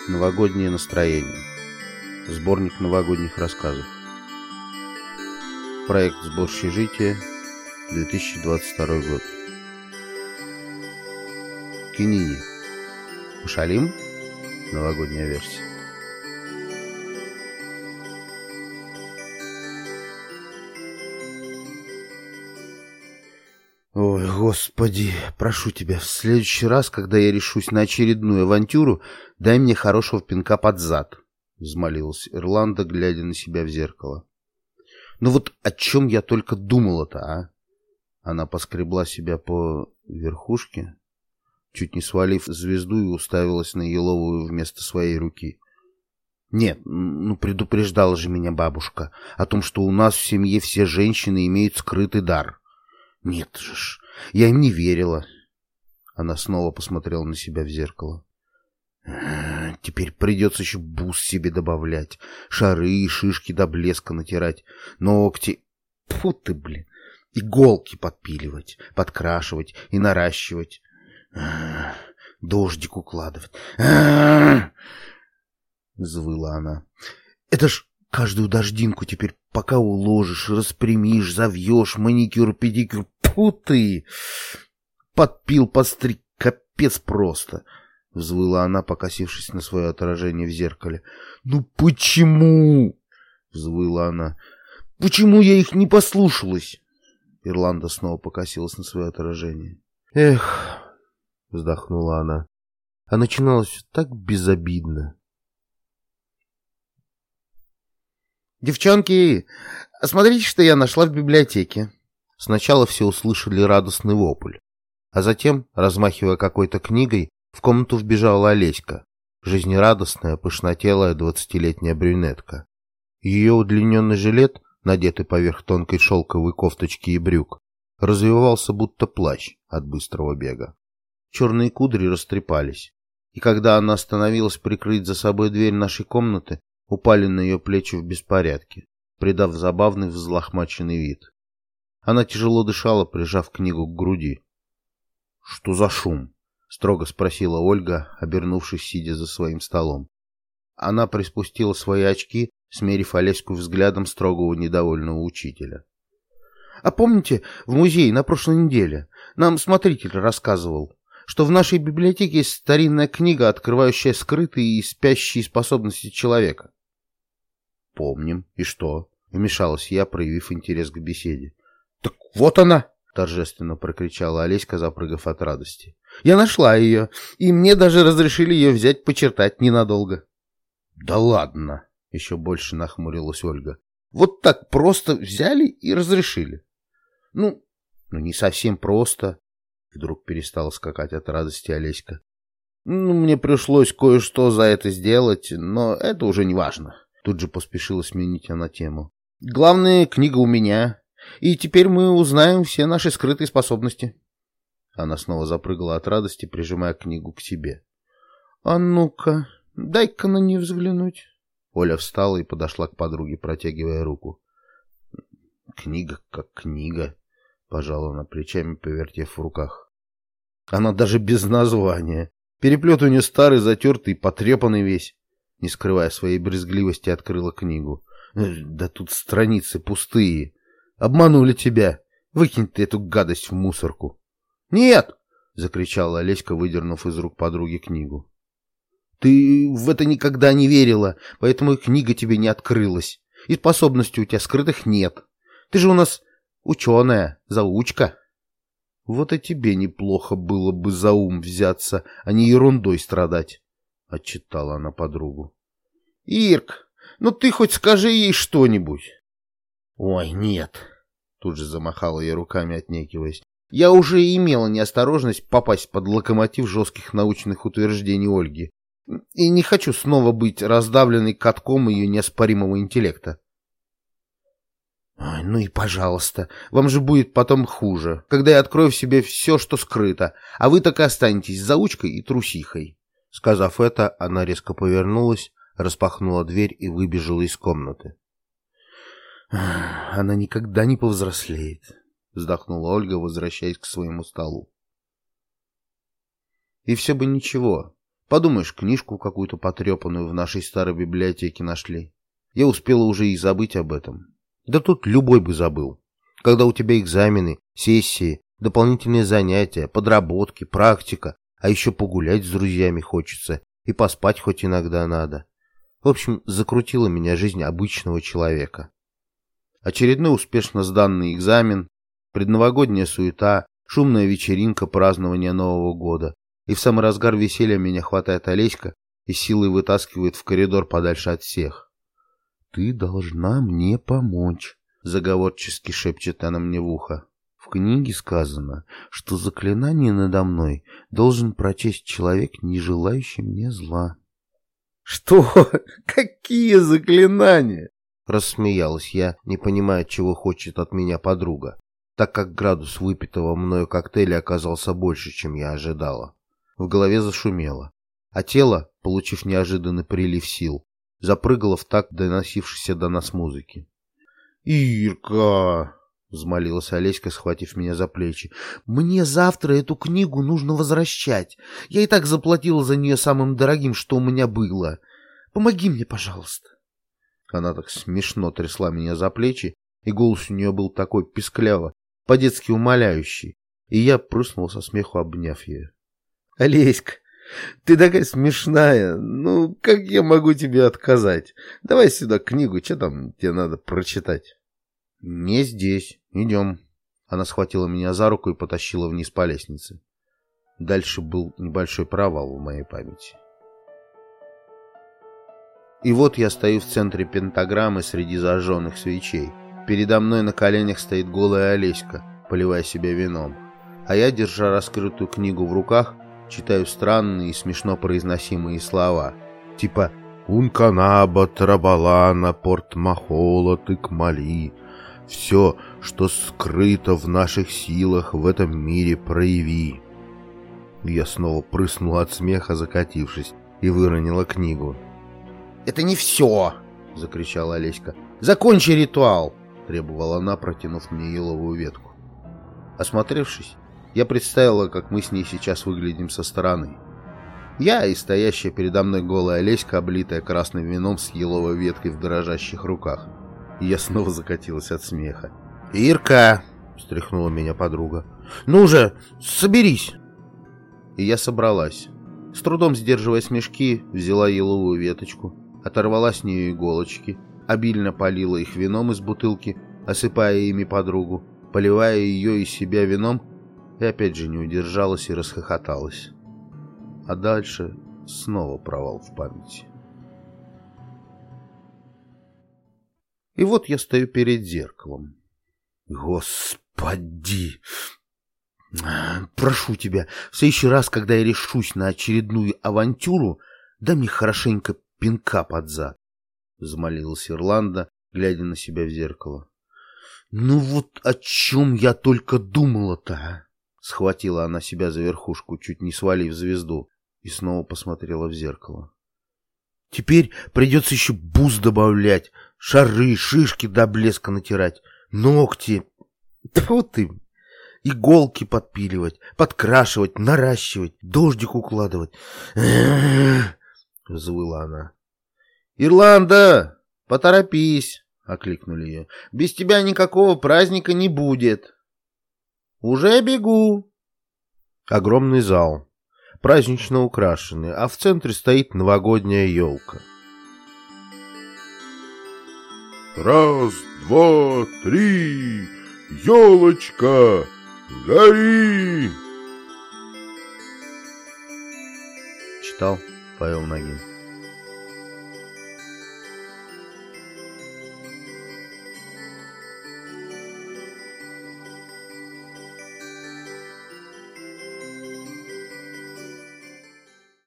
Новогоднее настроение. Сборник новогодних рассказов. Проект «Сборщежитие», 2022 год. Кинини. Пашалим. Новогодняя версия. Ой, Господи, прошу тебя, в следующий раз, когда я решусь на очередную авантюру, дай мне хорошего пинка под зад, — взмолилась Ирланда, глядя на себя в зеркало. Ну вот о чем я только думала-то, а? Она поскребла себя по верхушке, чуть не свалив звезду, и уставилась на еловую вместо своей руки. Нет, ну предупреждала же меня бабушка о том, что у нас в семье все женщины имеют скрытый дар. Нет же ж, я им не верила. Она снова посмотрела на себя в зеркало. Теперь придется еще бус себе добавлять, шары и шишки до блеска натирать, ногти, фу ты, блин, иголки подпиливать, подкрашивать и наращивать, дождик укладывать. Взвыла она. Это ж каждую дождинку теперь пока уложишь, распрямишь, завьешь, маникюр, педикюр. Фу ты! Подпил, подстриг, капец просто. Взвыла она, покосившись на свое отражение в зеркале. Ну почему? Взвыла она. Почему я их не послушалась? Ирланда снова покосилась на свое отражение. Эх, вздохнула она. А начиналось так безобидно. «Девчонки, смотрите, что я нашла в библиотеке!» Сначала все услышали радостный вопль, а затем, размахивая какой-то книгой, в комнату вбежала Олеська, жизнерадостная, пышнотелая 20-летняя брюнетка. Ее удлиненный жилет, надетый поверх тонкой шелковой кофточки и брюк, развивался будто плащ от быстрого бега. Черные кудри растрепались, и когда она остановилась прикрыть за собой дверь нашей комнаты, упали на ее плечи в беспорядке, придав забавный взлохмаченный вид. Она тяжело дышала, прижав книгу к груди. — Что за шум? — строго спросила Ольга, обернувшись, сидя за своим столом. Она приспустила свои очки, смерив Олеську взглядом строгого недовольного учителя. — А помните, в музее на прошлой неделе нам смотритель рассказывал, что в нашей библиотеке есть старинная книга, открывающая скрытые и спящие способности человека? — Помним. И что? — вмешалась я, проявив интерес к беседе. — Так вот она! — торжественно прокричала Олеська, запрыгав от радости. — Я нашла ее, и мне даже разрешили ее взять почертать ненадолго. — Да ладно! — еще больше нахмурилась Ольга. — Вот так просто взяли и разрешили. — Ну, не совсем просто. Вдруг перестала скакать от радости Олеська. — Ну, мне пришлось кое-что за это сделать, но это уже не важно. Тут же поспешила сменить она тему. — Главное, книга у меня, и теперь мы узнаем все наши скрытые способности. Она снова запрыгала от радости, прижимая книгу к себе. — А ну-ка, дай-ка на нее взглянуть. Оля встала и подошла к подруге, протягивая руку. — Книга как книга, — пожала она плечами, повертев в руках. Она даже без названия. Переплет у нее старый, затертый, потрепанный весь. Не скрывая своей брезгливости, открыла книгу. Да тут страницы пустые. Обманули тебя. Выкинь ты эту гадость в мусорку. Нет! — закричала Олеська, выдернув из рук подруги книгу. Ты в это никогда не верила, поэтому и книга тебе не открылась. И способностей у тебя скрытых нет. Ты же у нас ученая, заучка. Вот и тебе неплохо было бы за ум взяться, а не ерундой страдать. — отчитала она подругу. — Ирк, ну ты хоть скажи ей что-нибудь. — Ой, нет, — тут же замахала ей руками, отнекиваясь. — Я уже имела неосторожность попасть под локомотив жестких научных утверждений Ольги. И не хочу снова быть раздавленной катком ее неоспоримого интеллекта. — Ой, ну и пожалуйста, вам же будет потом хуже, когда я открою в себе все, что скрыто, а вы так и останетесь заучкой и трусихой. Сказав это, она резко повернулась, распахнула дверь и выбежала из комнаты. «Она никогда не повзрослеет», — вздохнула Ольга, возвращаясь к своему столу. И все бы ничего, Подумаешь, книжку какую-то потрепанную в нашей старой библиотеке нашли. Я успела уже и забыть об этом. Да тут любой бы забыл. Когда у тебя экзамены, сессии, дополнительные занятия, подработки, практика, а еще погулять с друзьями хочется и поспать хоть иногда надо. В общем, закрутила меня жизнь обычного человека. Очередной успешно сданный экзамен, предновогодняя суета, шумная вечеринка празднования Нового года. И в самый разгар веселья меня хватает Олеська и силой вытаскивает в коридор подальше от всех. «Ты должна мне помочь», — заговорчески шепчет она мне в ухо. «В книге сказано, что заклинание надо мной должен прочесть человек, не желающий мне зла». «Что? Какие заклинания?» — рассмеялась я, не понимая, чего хочет от меня подруга, так как градус выпитого мною коктейля оказался больше, чем я ожидала. В голове зашумело, а тело, получив неожиданный прилив сил, запрыгало в такт доносившейся до нас музыки. «Ирка!» — взмолилась Олеська, схватив меня за плечи. «Мне завтра эту книгу нужно возвращать. Я и так заплатила за нее самым дорогим, что у меня было. Помоги мне, пожалуйста». Она так смешно трясла меня за плечи, и голос у нее был такой пискляво, по-детски умоляющий, и я прыснул со смеху, обняв ее. «Олеська, ты такая смешная. Ну, как я могу тебе отказать? Давай сюда книгу, что там тебе надо прочитать?» «Не здесь. Идем». Она схватила меня за руку и потащила вниз по лестнице. Дальше был небольшой провал в моей памяти. И вот я стою в центре пентаграммы среди зажженных свечей. Передо мной на коленях стоит голая Олеська, поливая себя вином. А я, держа раскрытую книгу в руках, читаю странные и смешно произносимые слова. Типа «Унканаба, Трабалана, Портмахола, Тыкмали». Все, что скрыто в наших силах, в этом мире прояви. Я снова прыснула от смеха, закатившись, и выронила книгу. «Это не все!» — закричала Олеська. «Закончи ритуал!» — требовала она, протянув мне еловую ветку. Осмотревшись, я представила, как мы с ней сейчас выглядим со стороны. Я и стоящая передо мной голая Олеська, облитая красным вином с еловой веткой в дрожащих руках. И я снова закатилась от смеха. «Ирка!» — встряхнула меня подруга. «Ну же, соберись!» И я собралась. С трудом сдерживая смешки, взяла еловую веточку, оторвала с нее иголочки, обильно полила их вином из бутылки, осыпая ими подругу, поливая ее и себя вином, и опять же не удержалась и расхохоталась. А дальше снова провал в памяти. И вот я стою перед зеркалом. Господи! Прошу тебя, в следующий раз, когда я решусь на очередную авантюру, дай мне хорошенько пинка под зад, — взмолилась Ирланда, глядя на себя в зеркало. Ну вот о чем я только думала-то, а? Схватила она себя за верхушку, чуть не свалив звезду, и снова посмотрела в зеркало. Теперь придется еще бус добавлять, шары, шишки до блеска натирать, ногти, тьфу ты, иголки подпиливать, подкрашивать, наращивать, дождик укладывать. Взвыла она. «Ирланда, поторопись!» — окликнули ее. «Без тебя никакого праздника не будет». «Уже бегу!» Огромный зал, празднично украшенный, а в центре стоит новогодняя елка. Раз, два, три, елочка, гори! Читал Павел Нагин.